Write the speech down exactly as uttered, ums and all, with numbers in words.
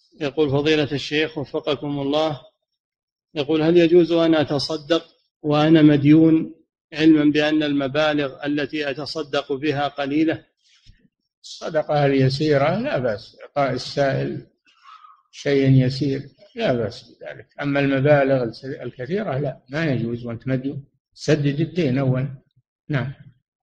يقول فضيلة الشيخ وفقكم الله، يقول هل يجوز أن أتصدق وأنا مديون علما بأن المبالغ التي أتصدق بها قليلة؟ الصدقة اليسيرة لا بأس، إعطاء السائل شيء يسير لا بأس بذلك، أما المبالغ الكثيرة لا، ما يجوز وأنت مديون، سدد الدين أولا. نعم.